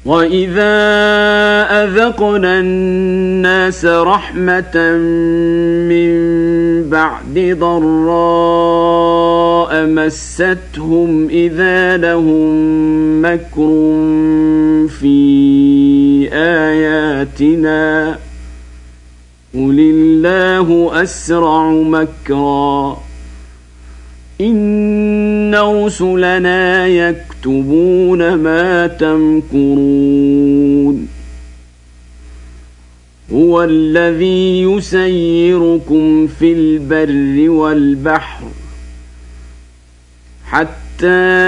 وإذا أذقنا الناس رحمة من بعد ضراء مستهم إذا لهم مكر في آياتنا قل الله أسرع مكرا إن رسلنا يكتبون ما تمكرون هو الذي يسيركم في البر والبحر حتى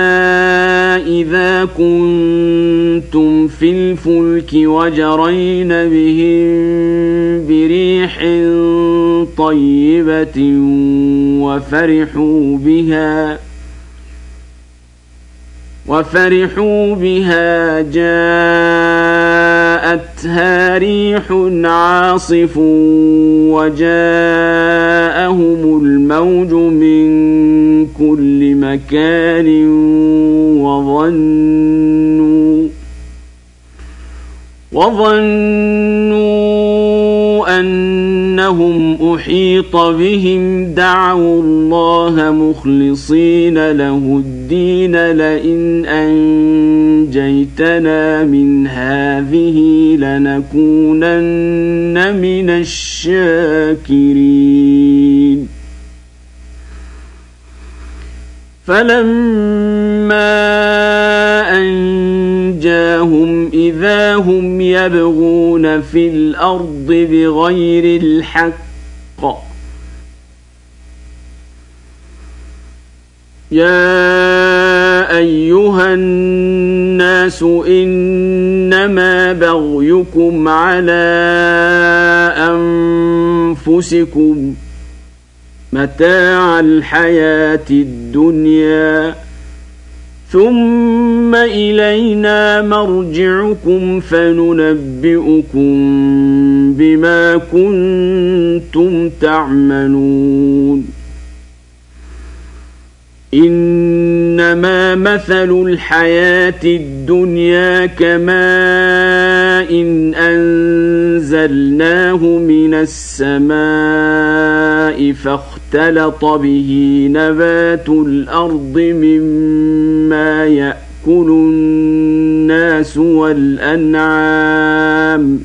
إذا كنتم في الفلك وجرين بهم بريح طيبة وفرحوا بها جاءتها ريح عاصف وجاءهم الموج من كل مكان وظنوا أنهم أحيط بهم دعوا الله مخلصين له الدين لئن أنجيتنا من هذه لنكونن من الشاكرين فلما أنجاهم إذا هم يبغون في الأرض بغير الحق يا أيها الناس إنما بغيكم على أنفسكم متاع الحياة الدنيا ثم إلينا مرجعكم فننبئكم بما كنتم تعملون إنما مثل الحياة الدنيا كماء أنزلناه من السماء فاختلط به نبات الأرض مما يأكل الناس والأنعام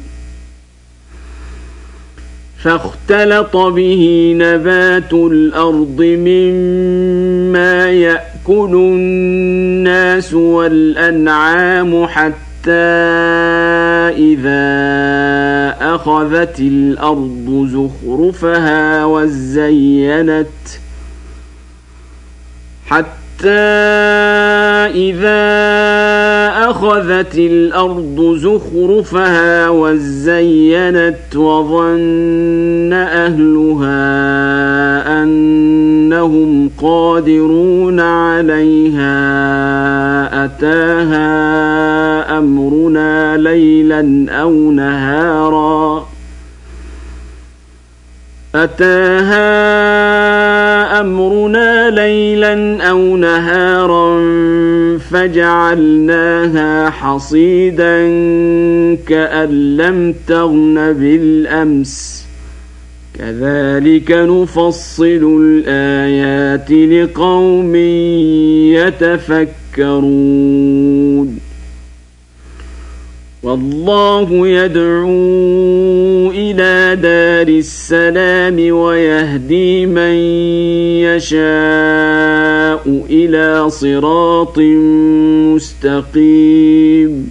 حتى إذا أخذت الأرض زخرفها وزينت وظن أهلها أنهم قادرون عليها أتاها أمرنا ليلا أو نهارا فجعلناها حصيدا كأن لم تغن بالأمس كذلك نفصل الآيات لقوم يتفكرون والله يدعو إلى دار السلام ويهدي من يشاء إلى صراط مستقيم